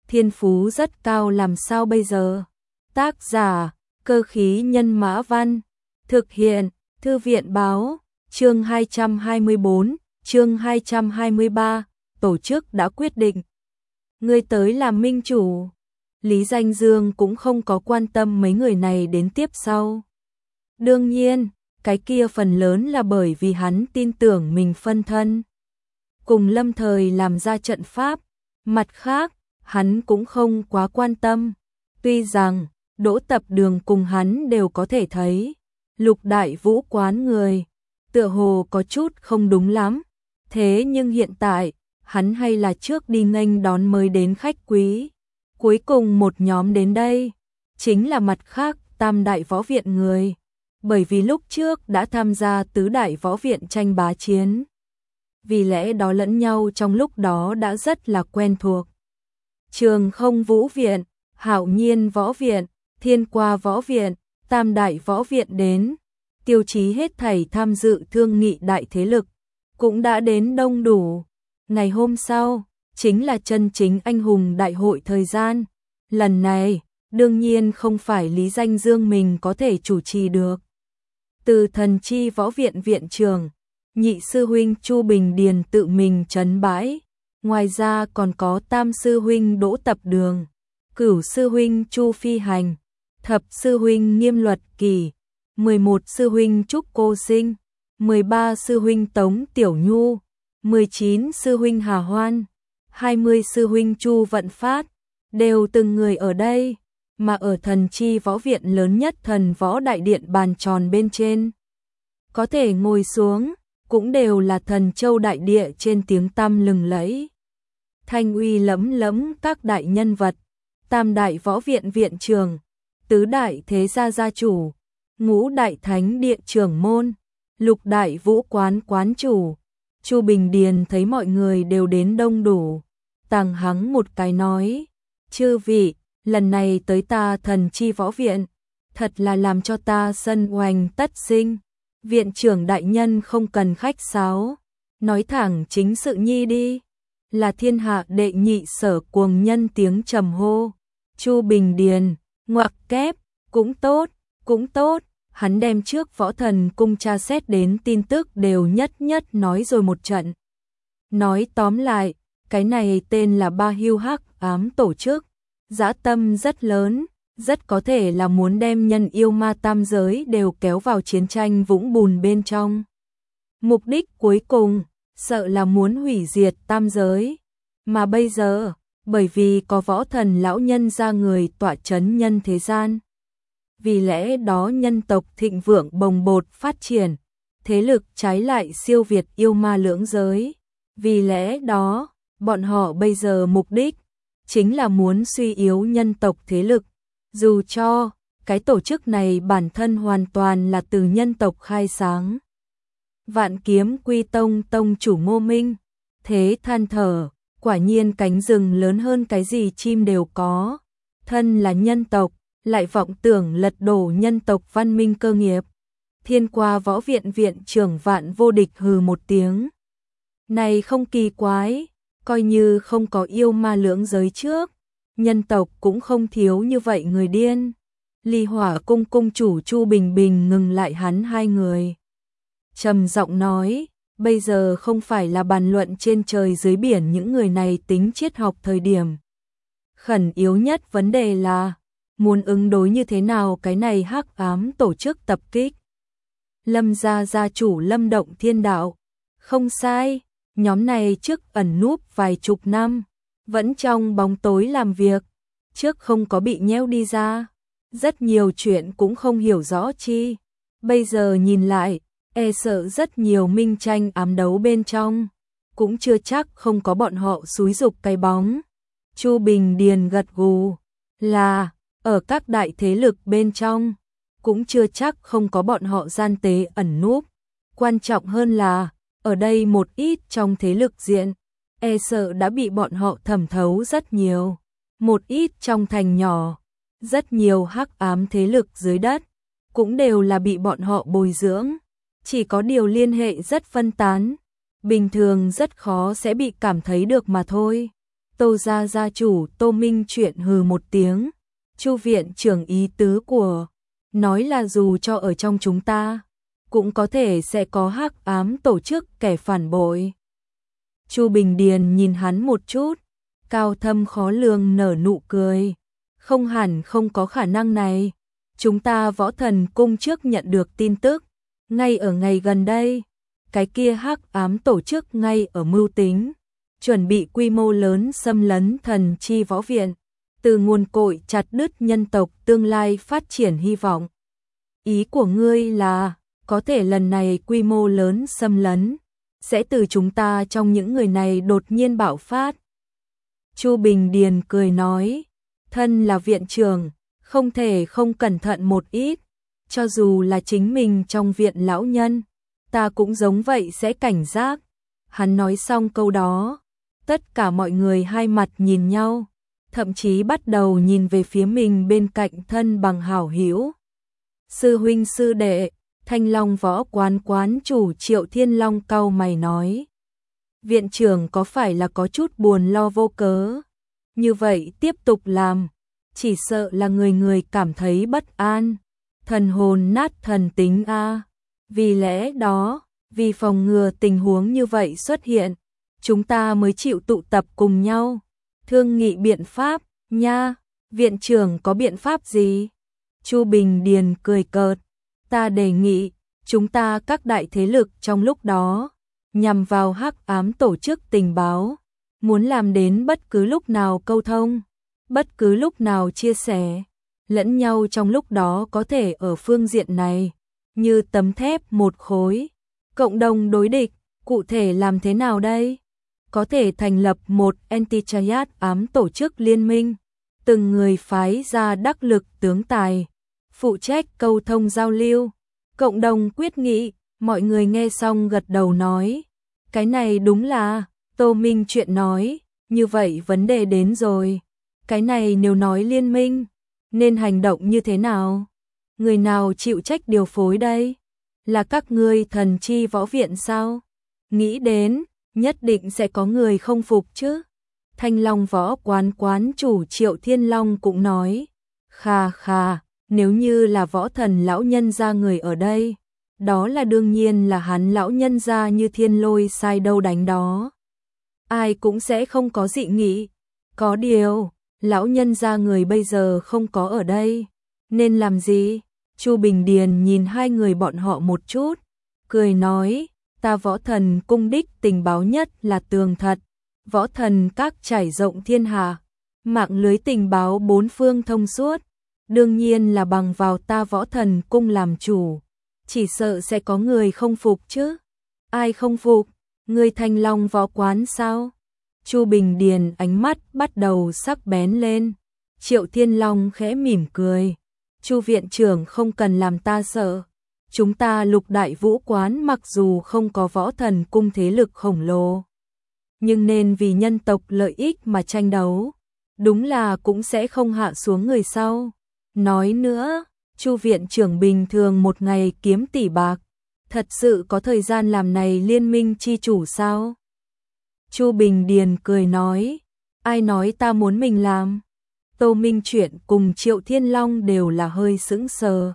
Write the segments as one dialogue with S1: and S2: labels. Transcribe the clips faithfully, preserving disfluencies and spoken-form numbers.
S1: thiên phú rất cao làm sao bây giờ? Tác giả, Cơ khí nhân mã văn, thực hiện, Thư viện báo, chương hai trăm hai mươi bốn, chương hai trăm hai mươi ba, tổ chức đã quyết định. Ngươi tới làm minh chủ. Lý Danh Dương cũng không có quan tâm mấy người này đến tiếp sau. Đương nhiên, cái kia phần lớn là bởi vì hắn tin tưởng mình phân thân. Cùng Lâm Thời làm ra trận pháp, mặt khác, hắn cũng không quá quan tâm. Tuy rằng, Đỗ Tập Đường cùng hắn đều có thể thấy, Lục Đại Vũ quán người, tựa hồ có chút không đúng lắm. Thế nhưng hiện tại, hắn hay là trước đi nghênh đón mới đến khách quý. Cuối cùng một nhóm đến đây, chính là mặt khác Tam Đại Võ Viện người. Bởi vì lúc trước đã tham gia Tứ Đại Võ Viện tranh bá chiến. Vì lẽ đó lẫn nhau trong lúc đó đã rất là quen thuộc. Trường Không Vũ Viện, Hạo Nhiên Võ Viện, Thiên Qua Võ Viện, Tam Đại Võ Viện đến. Tiêu chí hết thảy tham dự thương nghị đại thế lực, cũng đã đến đông đủ. Ngày hôm sau, chính là chân chính anh hùng đại hội thời gian. Lần này, đương nhiên không phải Lý Danh Dương mình có thể chủ trì được. Từ Thần Chi Võ Viện Viện trưởng, nhị sư huynh Chu Bình Điền tự mình trấn bãi. Ngoài ra còn có tam sư huynh Đỗ Tập Đường, cửu sư huynh Chu Phi Hành, thập sư huynh Nghiêm Luật Kỳ, mười một sư huynh Trúc Cô Sinh, mười ba sư huynh Tống Tiểu Nhu, mười chín sư huynh Hà Hoan, hai mươi sư huynh Chu Vận Phát, đều từng người ở đây, mà ở Thần Chi Võ Viện lớn nhất Thần Võ Đại Điện bàn tròn bên trên. Có thể ngồi xuống, cũng đều là Thần Châu Đại Địa trên tiếng tăm lừng lẫy. Thanh uy lẫm lẫm các đại nhân vật, Tam Đại Võ Viện Viện trưởng, Tứ Đại Thế Gia Gia Chủ, Ngũ Đại Thánh Địa Trưởng Môn, Lục Đại Vũ Quán Quán Chủ. Chu Bình Điền thấy mọi người đều đến đông đủ, tàng hắng một cái nói, chư vị, lần này tới ta Thần Chi Võ Viện, thật là làm cho ta sân oanh tất sinh. Viện trưởng đại nhân không cần khách sáo, nói thẳng chính sự nhi đi. Là thiên hạ đệ nhị sở cuồng nhân tiếng trầm hô. Chu Bình Điền, ngoặc kép, cũng tốt, cũng tốt. Hắn đem trước Võ Thần Cung tra xét đến tin tức đều nhất nhất nói rồi một trận. Nói tóm lại, cái này tên là Ba Hưu Hắc Ám tổ chức, dã tâm rất lớn, rất có thể là muốn đem nhân yêu ma tam giới đều kéo vào chiến tranh vũng bùn bên trong. Mục đích cuối cùng, sợ là muốn hủy diệt tam giới. Mà bây giờ, bởi vì có Võ Thần lão nhân ra người tọa chấn nhân thế gian. Vì lẽ đó nhân tộc thịnh vượng bồng bột phát triển, thế lực trái lại siêu việt yêu ma lưỡng giới. Vì lẽ đó, bọn họ bây giờ mục đích chính là muốn suy yếu nhân tộc thế lực. Dù cho, cái tổ chức này bản thân hoàn toàn là từ nhân tộc khai sáng. Vạn Kiếm Quy Tông tông chủ Ngô Minh, thế than thở, quả nhiên cánh rừng lớn hơn cái gì chim đều có. Thân là nhân tộc, lại vọng tưởng lật đổ nhân tộc văn minh cơ nghiệp. Thiên Qua Võ Viện Viện trưởng Vạn Vô Địch hừ một tiếng. Này không kỳ quái, coi như không có yêu ma lưỡng giới trước, nhân tộc cũng không thiếu như vậy người điên. Ly Hỏa Cung cung chủ Chu Bình Bình ngừng lại hắn hai người. Trầm giọng nói, bây giờ không phải là bàn luận trên trời dưới biển những người này tính triết học thời điểm. Khẩn yếu nhất vấn đề là, muốn ứng đối như thế nào cái này hắc ám tổ chức tập kích. Lâm gia gia chủ Lâm Động Thiên Đạo, không sai, nhóm này trước ẩn núp vài chục năm, vẫn trong bóng tối làm việc, trước không có bị nheo đi ra, rất nhiều chuyện cũng không hiểu rõ chi. Bây giờ nhìn lại, e sợ rất nhiều minh tranh ám đấu bên trong, cũng chưa chắc không có bọn họ xúi dục cái bóng. Chu Bình Điền gật gù, là, ở các đại thế lực bên trong, cũng chưa chắc không có bọn họ gian tế ẩn núp. Quan trọng hơn là, ở đây một ít trong thế lực diện, e sợ đã bị bọn họ thẩm thấu rất nhiều. Một ít trong thành nhỏ, rất nhiều hắc ám thế lực dưới đất, cũng đều là bị bọn họ bồi dưỡng. Chỉ có điều liên hệ rất phân tán, bình thường rất khó sẽ bị cảm thấy được mà thôi. Tô gia gia chủ Tô Minh Chuyện hừ một tiếng. Chu viện trưởng ý tứ của nói là dù cho ở trong chúng ta cũng có thể sẽ có hắc ám tổ chức kẻ phản bội. Chu Bình Điền nhìn hắn một chút, cao thâm khó lường nở nụ cười. Không hẳn không có khả năng này. Chúng ta Võ Thần Cung trước nhận được tin tức, ngay ở ngày gần đây, cái kia hắc ám tổ chức ngay ở mưu tính, chuẩn bị quy mô lớn xâm lấn Thần Chi Võ Viện, từ nguồn cội chặt đứt nhân tộc tương lai phát triển hy vọng. Ý của ngươi là, có thể lần này quy mô lớn xâm lấn, sẽ từ chúng ta trong những người này đột nhiên bạo phát. Chu Bình Điền cười nói, thân là viện trưởng, không thể không cẩn thận một ít, cho dù là chính mình trong viện lão nhân, ta cũng giống vậy sẽ cảnh giác. Hắn nói xong câu đó, tất cả mọi người hai mặt nhìn nhau, thậm chí bắt đầu nhìn về phía mình bên cạnh thân bằng hảo hữu. Sư huynh sư đệ, Thanh Long Võ Quán quán chủ Triệu Thiên Long cau mày nói, viện trưởng có phải là có chút buồn lo vô cớ? Như vậy tiếp tục làm, chỉ sợ là người người cảm thấy bất an, thần hồn nát thần tính a. Vì lẽ đó, vì phòng ngừa tình huống như vậy xuất hiện, chúng ta mới chịu tụ tập cùng nhau, thương nghị biện pháp, nha. Viện trưởng có biện pháp gì? Chu Bình Điền cười cợt, ta đề nghị, chúng ta các đại thế lực trong lúc đó, nhằm vào hắc ám tổ chức tình báo, muốn làm đến bất cứ lúc nào câu thông, bất cứ lúc nào chia sẻ, lẫn nhau trong lúc đó có thể ở phương diện này, như tấm thép một khối, cộng đồng đối địch, cụ thể làm thế nào đây? Có thể thành lập một anti-triad ám tổ chức liên minh, từng người phái ra đắc lực tướng tài, phụ trách câu thông giao lưu, cộng đồng quyết nghị. Mọi người nghe xong gật đầu nói, cái này đúng là, Tô Minh Chuyện nói, như vậy vấn đề đến rồi, cái này nếu nói liên minh, nên hành động như thế nào? Người nào chịu trách điều phối đây? Là các ngươi Thần Chi Võ Viện sao? Nghĩ đến, nhất định sẽ có người không phục chứ. Thanh Long Võ Quán quán chủ Triệu Thiên Long cũng nói, khà khà, nếu như là võ thần lão nhân gia người ở đây, đó là đương nhiên là hắn lão nhân gia như thiên lôi sai đâu đánh đó. Ai cũng sẽ không có dị nghị. Có điều, lão nhân gia người bây giờ không có ở đây, nên làm gì? Chu Bình Điền nhìn hai người bọn họ một chút, cười nói, ta Võ Thần Cung đích tình báo nhất là tường thật, võ thần các trải rộng thiên hạ, mạng lưới tình báo bốn phương thông suốt, đương nhiên là bằng vào ta Võ Thần Cung làm chủ, chỉ sợ sẽ có người không phục chứ. Ai không phục? Người Thanh Long Võ Quán sao? Chu Bình Điền ánh mắt bắt đầu sắc bén lên. Triệu Thiên Long khẽ mỉm cười, Chu viện trưởng không cần làm ta sợ, chúng ta Lục Đại Vũ Quán mặc dù không có Võ Thần Cung thế lực khổng lồ, nhưng nên vì nhân tộc lợi ích mà tranh đấu, đúng là cũng sẽ không hạ xuống người sau. Nói nữa, Chu viện trưởng bình thường một ngày kiếm tỷ bạc, thật sự có thời gian làm này liên minh chi chủ sao? Chu Bình Điền cười nói, ai nói ta muốn mình làm? Tô Minh Chuyện cùng Triệu Thiên Long đều là hơi sững sờ,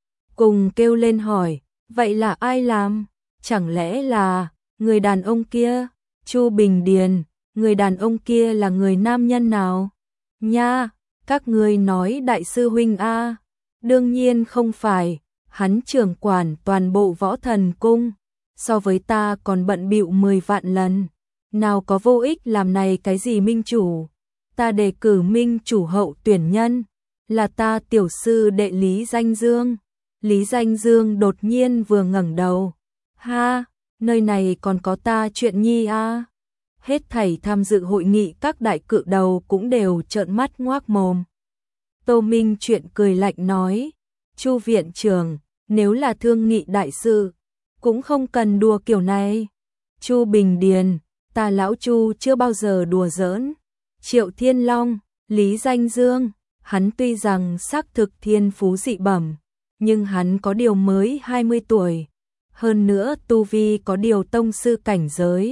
S1: cùng kêu lên hỏi, vậy là ai làm? Chẳng lẽ là người đàn ông kia? Chu Bình Điền, người đàn ông kia là người nam nhân nào? Nha, các ngươi nói đại sư huynh a? Đương nhiên không phải, hắn trưởng quản toàn bộ Võ Thần Cung, so với ta còn bận bịu mười vạn lần, nào có vô ích làm này cái gì minh chủ. Ta đề cử minh chủ hậu tuyển nhân, là ta tiểu sư đệ Lý Danh Dương. Lý Danh Dương đột nhiên vừa ngẩng đầu, ha, nơi này còn có ta chuyện nhi a. Hết thảy tham dự hội nghị các đại cự đầu cũng đều trợn mắt ngoác mồm. Tô Minh Chuyện cười lạnh nói, Chu viện trưởng, nếu là thương nghị đại sự, cũng không cần đùa kiểu này. Chu Bình Điền, ta lão Chu chưa bao giờ đùa giỡn. Triệu Thiên Long, Lý Danh Dương, hắn tuy rằng xác thực thiên phú dị bẩm, nhưng hắn có điều mới hai mươi tuổi, hơn nữa tu vi có điều tông sư cảnh giới,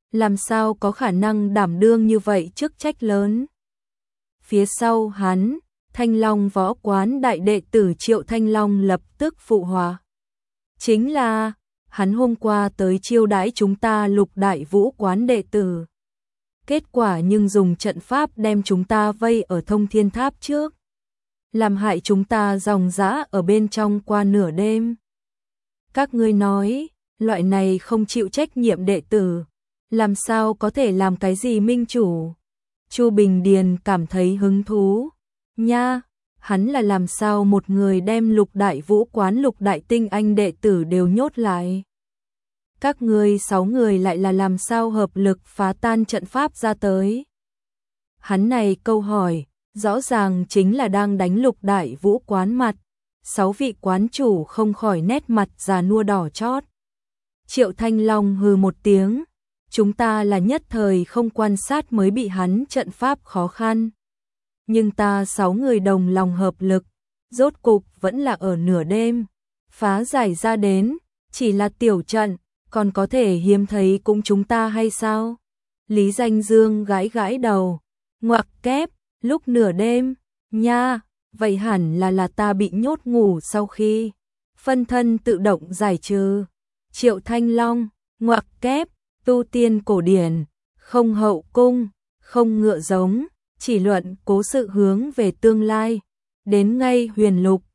S1: làm sao có khả năng đảm đương như vậy chức trách lớn. Phía sau hắn, Thanh Long võ quán đại đệ tử Triệu Thanh Long lập tức phụ họa. Chính là, hắn hôm qua tới chiêu đãi chúng ta Lục Đại Vũ quán đệ tử. Kết quả nhưng dùng trận pháp đem chúng ta vây ở Thông Thiên Tháp trước, làm hại chúng ta ròng rã ở bên trong qua nửa đêm. Các ngươi nói, loại này không chịu trách nhiệm đệ tử, làm sao có thể làm cái gì minh chủ? Chu Bình Điền cảm thấy hứng thú. Nha, hắn là làm sao một người đem Lục Đại Vũ quán Lục Đại tinh anh đệ tử đều nhốt lại? Các ngươi sáu người lại là làm sao hợp lực phá tan trận pháp ra tới? Hắn này câu hỏi, rõ ràng chính là đang đánh Lục Đại Vũ quán mặt. Sáu vị quán chủ không khỏi nét mặt già nua đỏ chót. Triệu Thanh Long hừ một tiếng, chúng ta là nhất thời không quan sát mới bị hắn trận pháp khó khăn. Nhưng ta sáu người đồng lòng hợp lực, rốt cục vẫn là ở nửa đêm, phá giải ra đến, chỉ là tiểu trận, còn có thể hiếm thấy cũng chúng ta hay sao? Lý Danh Dương gãi gãi đầu, ngoặc kép, lúc nửa đêm, nha, vậy hẳn là là ta bị nhốt ngủ sau khi phân thân tự động giải trừ. Triệu Thanh Long, ngoặc kép, tu tiên cổ điển, không hậu cung, không ngựa giống, chỉ luận cố sự hướng về tương lai, đến ngay huyền lục,